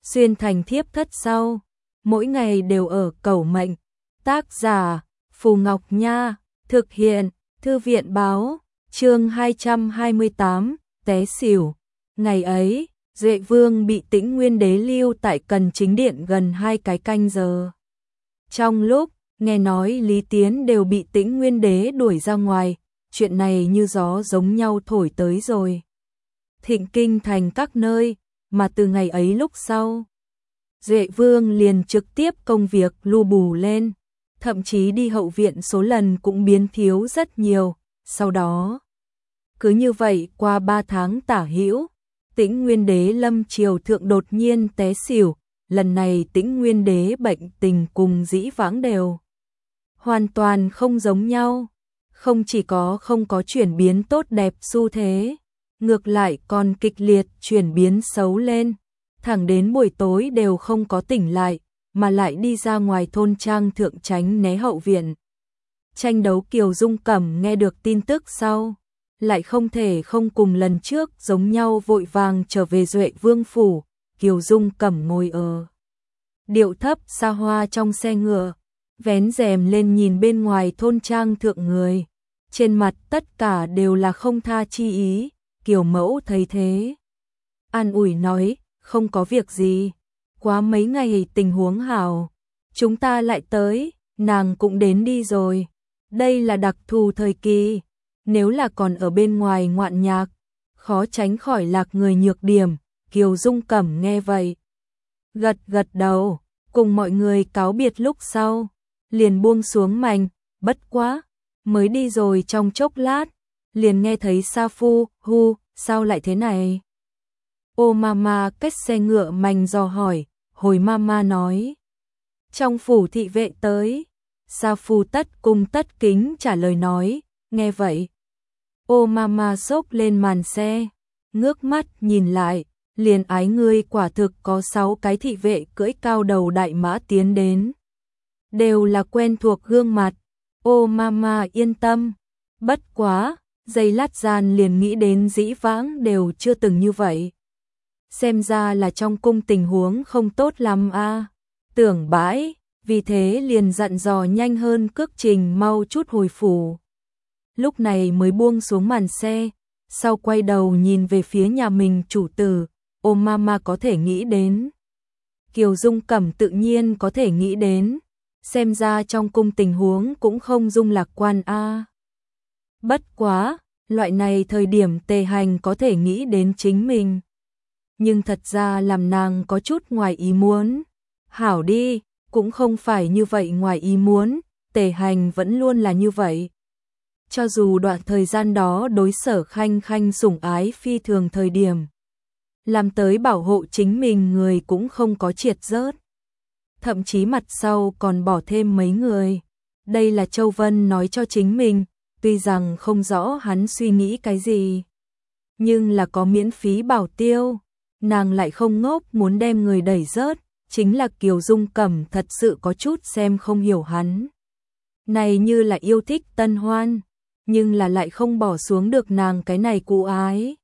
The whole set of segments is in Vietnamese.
xuyên thành thiếp thất sau, mỗi ngày đều ở cầu mệnh. Tác giả Phù Ngọc Nha, thực hiện Thư viện báo, chương 228, té xỉu. Ngày ấy, Duệ Vương bị Tĩnh Nguyên Đế lưu tại Cần Chính Điện gần 2 cái canh giờ. Trong lúc nghe nói Lý Tiến đều bị Tĩnh Nguyên Đế đuổi ra ngoài, chuyện này như gió giống nhau thổi tới rồi. Thịnh kinh thành các nơi, mà từ ngày ấy lúc sau, Duệ Vương liền trực tiếp công việc lu bù lên, thậm chí đi hậu viện số lần cũng biến thiếu rất nhiều. Sau đó, cứ như vậy qua 3 tháng tả hữu, Tĩnh Nguyên Đế lâm triều thượng đột nhiên té xỉu. Lần này Tĩnh Nguyên Đế bệnh tình cùng dĩ vãng đều hoàn toàn không giống nhau, không chỉ không có chuyển biến tốt đẹp xu thế, ngược lại còn kịch liệt chuyển biến xấu lên, thẳng đến buổi tối đều không có tỉnh lại, mà lại đi ra ngoài thôn trang thượng tránh né hậu viện. Tranh đấu. Kiều Dung Cẩm nghe được tin tức sau, lại không thể không cùng lần trước giống nhau vội vàng trở về Duệ Vương phủ. Kiều Dung Cẩm ngồi ở điệu thấp xa hoa trong xe ngựa, vén rèm lên nhìn bên ngoài thôn trang thượng người, trên mặt tất cả đều là không tha chi ý. Kiều mẫu thấy thế, an ủi nói, không có việc gì, quá mấy ngày tình huống hảo, chúng ta lại tới, nàng cũng đến đi rồi. Đây là đặc thù thời kỳ, nếu là còn ở bên ngoài ngoạn nhạc, khó tránh khỏi lạc người nhược điểm. Kiều Dung Cẩm nghe vậy, gật gật đầu, cùng mọi người cáo biệt lúc sau, liền buông xuống mành. Bất quá, mới đi rồi trong chốc lát, liền nghe thấy Sa Phu, sao lại thế này? Ô mama kết xe ngựa mành dò hỏi, hồi mama nói, trong phủ thị vệ tới. Sa Phu tất cung tất kính trả lời nói, nghe vậy. Ô mama xốc lên màn xe, ngước mắt nhìn lại, liền ái ngươi quả thực có 6 cái thị vệ cưỡi cao đầu đại mã tiến đến. Đều là quen thuộc gương mặt. Ô mama yên tâm. Bất quá, giây lát gian liền nghĩ đến dĩ vãng đều chưa từng như vậy. Xem ra là trong cung tình huống không tốt lắm a. Tưởng bãi, vì thế liền dặn dò nhanh hơn cước trình mau chút hồi phủ. Lúc này mới buông xuống màn xe, sau quay đầu nhìn về phía nhà mình chủ tử. Ô mama có thể nghĩ đến, Kiều Dung Cẩm tự nhiên có thể nghĩ đến, xem ra trong cung tình huống cũng không dung lạc quan a. Bất quá, loại này thời điểm Tề Hành có thể nghĩ đến chính mình, nhưng thật ra làm nàng có chút ngoài ý muốn. Hảo đi, cũng không phải như vậy ngoài ý muốn, Tề Hành vẫn luôn là như vậy. Cho dù đoạn thời gian đó đối Sở Khanh Khanh sủng ái phi thường thời điểm, làm tới bảo hộ chính mình người cũng không có triệt rớt. Thậm chí mặt sau còn bỏ thêm mấy người. Đây là Châu Vân nói cho chính mình, tuy rằng không rõ hắn suy nghĩ cái gì, nhưng là có miễn phí bảo tiêu, nàng lại không ngốc muốn đem người đẩy rớt. Chính là Kiều Dung Cẩm thật sự có chút xem không hiểu hắn. Này như là yêu thích Tân Hoan, nhưng là lại không bỏ xuống được nàng cái này cụ ái.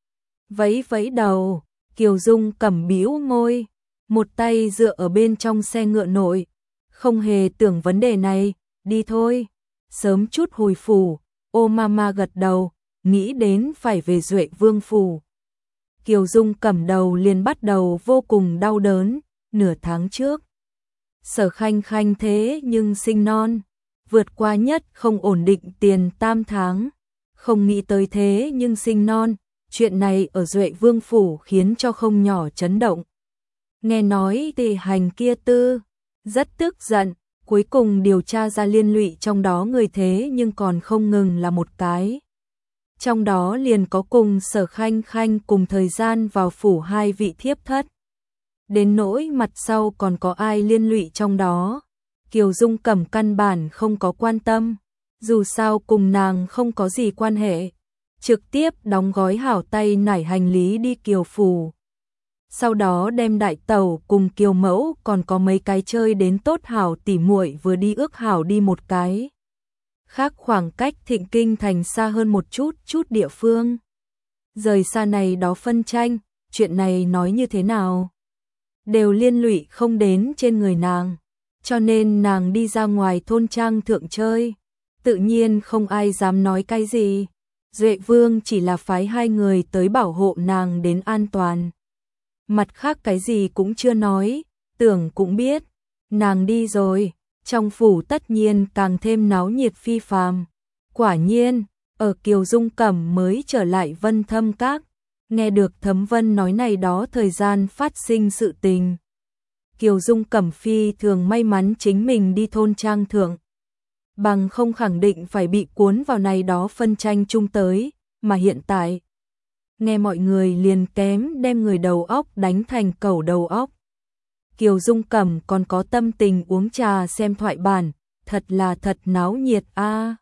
Vẫy vẫy đầu, Kiều Dung Cẩm bĩu môi, một tay dựa ở bên trong xe ngựa nội, không hề tưởng vấn đề này, đi thôi, sớm chút hồi phủ. Ô mama gật đầu, nghĩ đến phải về Duệ Vương phủ. Kiều Dung Cẩm đầu liền bắt đầu vô cùng đau đớn. Nửa tháng trước, Sở Khanh Khanh thế nhưng sinh non, vượt qua nhất không ổn định tiền 8 tháng, không nghĩ tới thế nhưng sinh non. Chuyện này ở Duệ Vương phủ khiến cho không nhỏ chấn động. Nghe nói Tề Hành kia rất tức giận, cuối cùng điều tra ra liên lụy trong đó người thế nhưng còn không ngừng là một cái. Trong đó liền có cùng Sở Khanh Khanh cùng thời gian vào phủ 2 vị thiếp thất. Đến nỗi mặt sau còn có ai liên lụy trong đó, Kiều Dung Cẩm căn bản không có quan tâm, dù sao cùng nàng không có gì quan hệ. Trực tiếp đóng gói hảo tay nải hành lý đi Kiều phủ. Sau đó đem đại tẩu cùng Kiều mẫu còn có mấy cái chơi đến tốt hảo tỉ muội vừa đi ước hảo đi một cái. Khác khoảng cách Thịnh Kinh thành xa hơn một chút địa phương. Rời xa này đó phân tranh, chuyện này nói như thế nào? đều liên lụy không đến trên người nàng, cho nên nàng đi ra ngoài thôn trang thượng chơi, tự nhiên không ai dám nói cái gì. Duệ Vương chỉ là phái 2 người tới bảo hộ nàng đến an toàn. Mặt khác cái gì cũng chưa nói, tưởng cũng biết, nàng đi rồi, trong phủ tất nhiên càng thêm náo nhiệt phi phàm. Quả nhiên, ở Kiều Dung Cẩm mới trở lại Vân Thâm Các, nghe được Thấm Vân nói này đó thời gian phát sinh sự tình. Kiều Dung Cẩm phi thường may mắn chính mình đi thôn trang thượng, bằng không khẳng định phải bị cuốn vào này đó phân tranh chung tới, mà hiện tại nghe mọi người liền kém đem người đầu óc đánh thành cẩu đầu óc. Kiều Dung Cẩm còn có tâm tình uống trà xem thoại bản, thật là thật náo nhiệt a.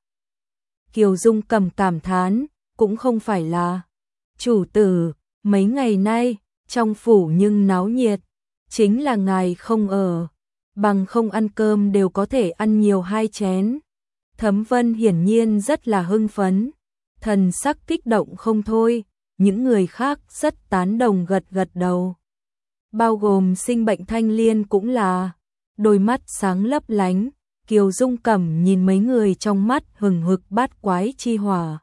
Kiều Dung Cẩm cảm thán, cũng không phải là chủ tử, mấy ngày nay trong phủ nhưng náo nhiệt, chính là ngài không ở, bằng không ăn cơm đều có thể ăn nhiều 2 chén. Thấm Vân hiển nhiên rất là hưng phấn, thần sắc kích động không thôi, những người khác rất tán đồng gật gật đầu. Bao gồm Sinh Bệnh Thanh Liên cũng là, đôi mắt sáng lấp lánh, Kiều Dung Cẩm nhìn mấy người trong mắt hừng hực bát quái chi hỏa.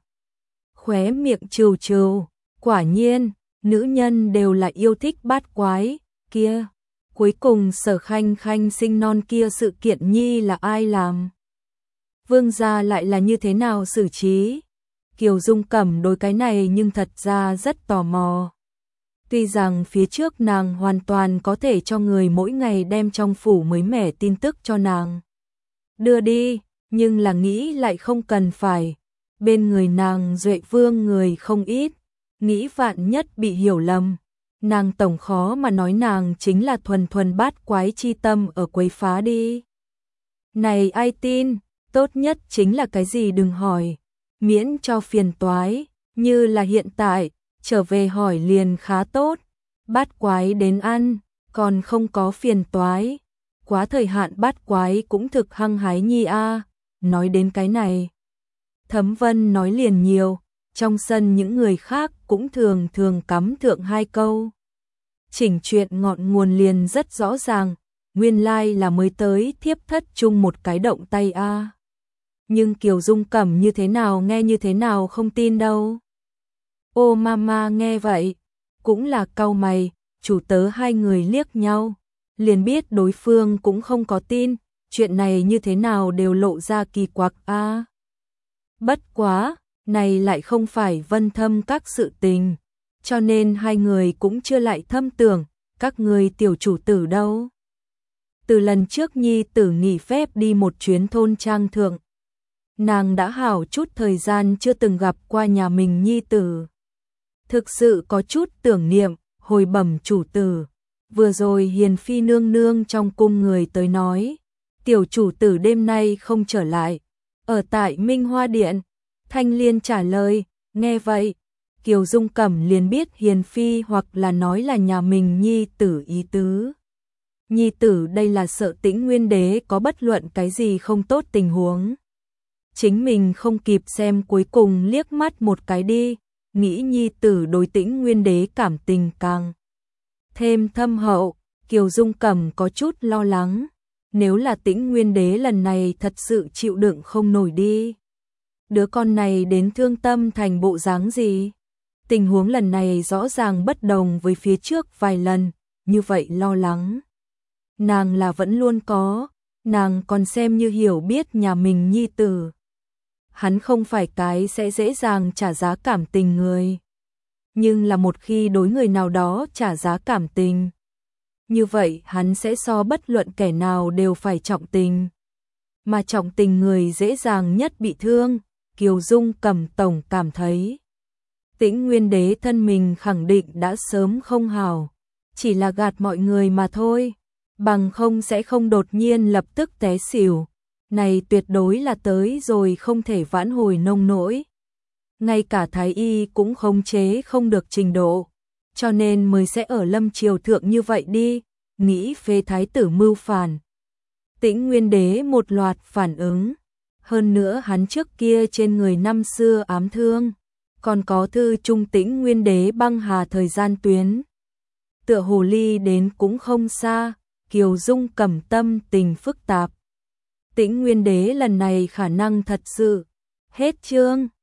Khóe miệng trừ trừ, quả nhiên, nữ nhân đều là yêu thích bát quái, kia. Cuối cùng Sở Khanh Khanh sinh non kia sự kiện nhi là ai làm? Vương gia lại là như thế nào xử trí? Kiều Dung Cẩm đối cái này nhưng thật ra rất tò mò. Tuy rằng phía trước nàng hoàn toàn có thể cho người mỗi ngày đem trong phủ mới mẻ tin tức cho nàng đưa đi, nhưng là nghĩ lại không cần phải. Bên người nàng Duệ Vương người không ít, nghĩ vạn nhất bị hiểu lầm. Nàng tổng khó mà nói nàng chính là thuần thuần bát quái chi tâm ở quấy phá đi. Này ai tin, tốt nhất chính là cái gì đừng hỏi, miễn cho phiền toái, như là hiện tại, trở về hỏi liền khá tốt, bát quái đến ăn, còn không có phiền toái. Quá thời hạn bát quái cũng thực hăng hái nhi a. Nói đến cái này, Thấm Vân nói liền nhiều, trong sân những người khác cũng thường thường cắm thượng 2 câu. Chỉnh chuyện ngọn nguồn liền rất rõ ràng, nguyên lai là mới tới thiếp thất chung một cái động tay a. Nhưng Kiều Dung Cẩm như thế nào nghe như thế nào không tin đâu. Ô mama nghe vậy, cũng là cau mày, chủ tớ 2 người liếc nhau, liền biết đối phương cũng không có tin, chuyện này như thế nào đều lộ ra kỳ quặc a. Bất quá, này lại không phải Vân Thâm Các sự tình, cho nên 2 người cũng chưa lại thâm tưởng, các người tiểu chủ tử đâu. Từ lần trước nhi tử nghỉ phép đi một chuyến thôn trang thượng, nàng đã hảo chút thời gian chưa từng gặp qua nhà mình nhi tử. Thực sự có chút tưởng niệm, hồi bẩm chủ tử. Vừa rồi Hiền Phi nương nương trong cung người tới nói, tiểu chủ tử đêm nay không trở lại, ở tại Minh Hoa Điện. Thanh Liên trả lời, nghe vậy, Kiều Dung Cẩm liền biết Hiền Phi hoặc là nói là nhà mình nhi tử ý tứ. Nhi tử đây là sợ Tĩnh Nguyên Đế có bất luận cái gì không tốt tình huống. Chính mình không kịp xem cuối cùng liếc mắt một cái đi, nghĩ nhi tử đối Tĩnh Nguyên Đế cảm tình càng thêm thâm hậu, Kiều Dung Cẩm có chút lo lắng. Nếu là Tĩnh Nguyên Đế lần này thật sự chịu đựng không nổi đi. Đứa con này đến thương tâm thành bộ dáng gì? Tình huống lần này rõ ràng bất đồng với phía trước vài lần, như vậy lo lắng. Nàng là vẫn luôn có, nàng còn xem như hiểu biết nhà mình nhi tử. Hắn không phải cái sẽ dễ dàng trả giá cảm tình người. Nhưng là một khi đối người nào đó trả giá cảm tình, như vậy hắn sẽ so bất luận kẻ nào đều phải trọng tình. Mà trọng tình người dễ dàng nhất bị thương, Kiều Dung Cẩm tổng cảm thấy. Tĩnh Nguyên Đế thân mình khẳng định đã sớm không hảo, chỉ là gạt mọi người mà thôi, bằng không sẽ không đột nhiên lập tức té xỉu. Này tuyệt đối là tới rồi không thể vãn hồi nông nỗi. Ngay cả Thái Y cũng khống chế không được trình độ, cho nên mới sẽ ở lâm triều thượng như vậy đi, nghĩ phế thái tử mưu phản. Tĩnh Nguyên Đế một loạt phản ứng, hơn nữa hắn trước kia trên người năm xưa ám thương, còn có thư trung Tĩnh Nguyên Đế băng hà thời gian tuyến. tựa hồ ly đến cũng không xa, Kiều Dung cầm tâm tình phức tạp. Tĩnh Nguyên Đế lần này khả năng thật sự. Hết chương.